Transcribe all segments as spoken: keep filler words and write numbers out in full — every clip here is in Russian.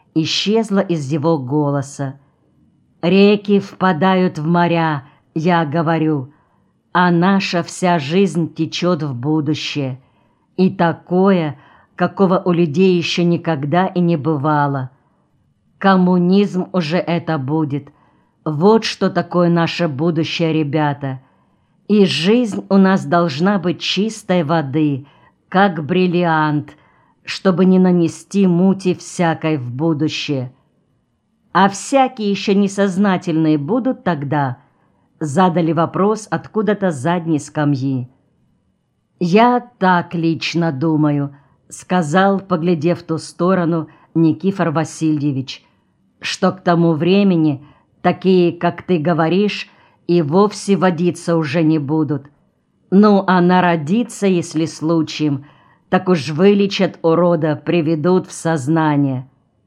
исчезла из его голоса. «Реки впадают в моря, я говорю, а наша вся жизнь течет в будущее. И такое, какого у людей еще никогда и не бывало. Коммунизм уже это будет. Вот что такое наше будущее, ребята. И жизнь у нас должна быть чистой воды, как бриллиант, чтобы не нанести мути всякой в будущее. А всякие еще несознательные будут тогда?» Задали вопрос откуда-то с задней скамьи. «Я так лично думаю», — сказал, поглядев в ту сторону, Никифор Васильевич, «что к тому времени такие, как ты говоришь, и вовсе водиться уже не будут. Ну, а народиться, если случаем, так уж вылечат урода, приведут в сознание».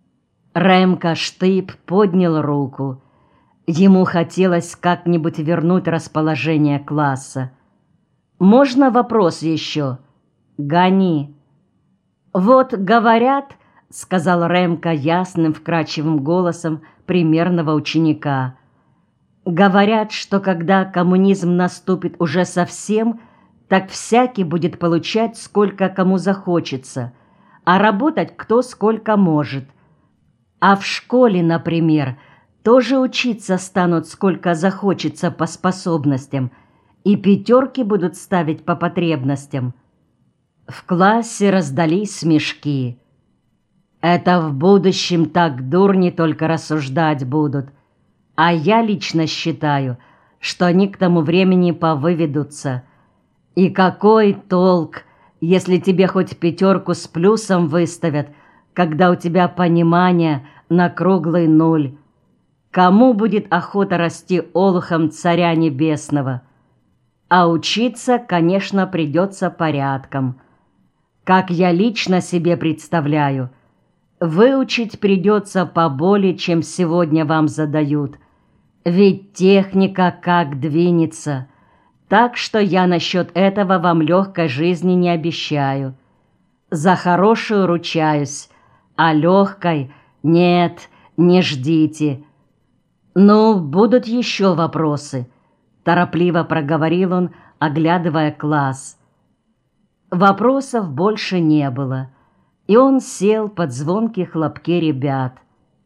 Ремка Штып поднял руку. Ему хотелось как-нибудь вернуть расположение класса. «Можно вопрос еще?» «Гони». «Вот говорят, — сказал Ремка ясным, вкрадчивым голосом примерного ученика, — говорят, что когда коммунизм наступит уже совсем, так всякий будет получать сколько кому захочется, а работать кто сколько может. А в школе, например, тоже учиться станут сколько захочется по способностям, и пятерки будут ставить по потребностям». В классе раздались смешки. «Это в будущем так дурни только рассуждать будут. А я лично считаю, что они к тому времени повыведутся. И какой толк, если тебе хоть пятерку с плюсом выставят, когда у тебя понимание на круглый нуль? Кому будет охота расти олухом царя небесного? А учиться, конечно, придется порядком. Как я лично себе представляю, выучить придется поболее, чем сегодня вам задают. Ведь техника как двинется. Так что я насчет этого вам легкой жизни не обещаю. За хорошую ручаюсь, а легкой нет, не ждите». «Ну, будут еще вопросы», — торопливо проговорил он, оглядывая класс. Вопросов больше не было, и он сел под звонкие хлопки ребят.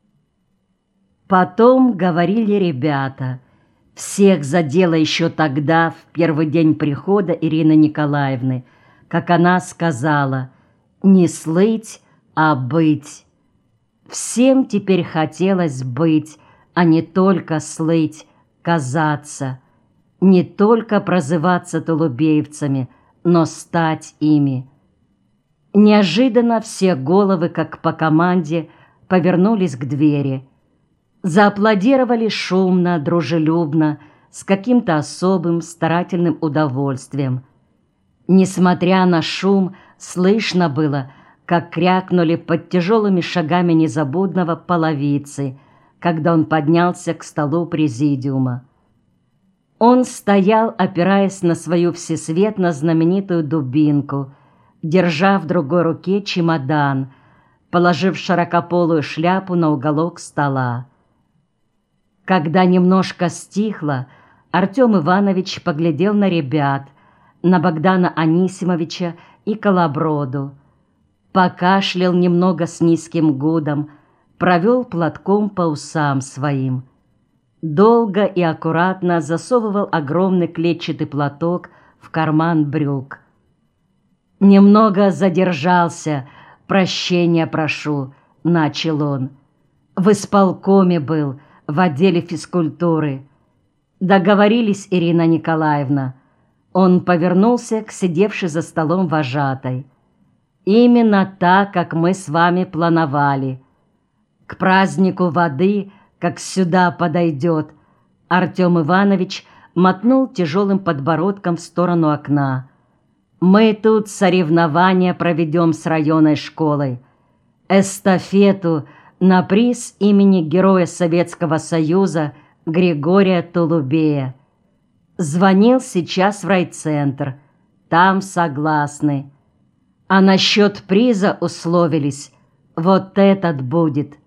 Потом говорили ребята. Всех задело еще тогда, в первый день прихода Ирины Николаевны, как она сказала: «Не слыть, а быть». Всем теперь хотелось быть, а не только слыть, казаться, не только прозываться тулубеевцами, но стать ими. Неожиданно все головы, как по команде, повернулись к двери. Зааплодировали шумно, дружелюбно, с каким-то особым старательным удовольствием. Несмотря на шум, слышно было, как крякнули под тяжелыми шагами незабудного половицы, когда он поднялся к столу президиума. Он стоял, опираясь на свою всесветно знаменитую дубинку, держа в другой руке чемодан, положив широкополую шляпу на уголок стола. Когда немножко стихло, Артем Иванович поглядел на ребят, на Богдана Анисимовича и Колоброду, покашлял немного с низким гудом, провел платком по усам своим. Долго и аккуратно засовывал огромный клетчатый платок в карман брюк. «Немного задержался, прощения прошу», — начал он. «В исполкоме был, в отделе физкультуры. Договорились, Ирина Николаевна». Он повернулся к сидевшей за столом вожатой. «Именно так, как мы с вами плановали. К празднику воды, как сюда подойдет», Артем Иванович мотнул тяжелым подбородком в сторону окна. «Мы тут соревнования проведем с районной школой. Эстафету на приз имени Героя Советского Союза Григория Тулубея. Звонил сейчас в райцентр. Там согласны. А насчет приза условились. Вот этот будет».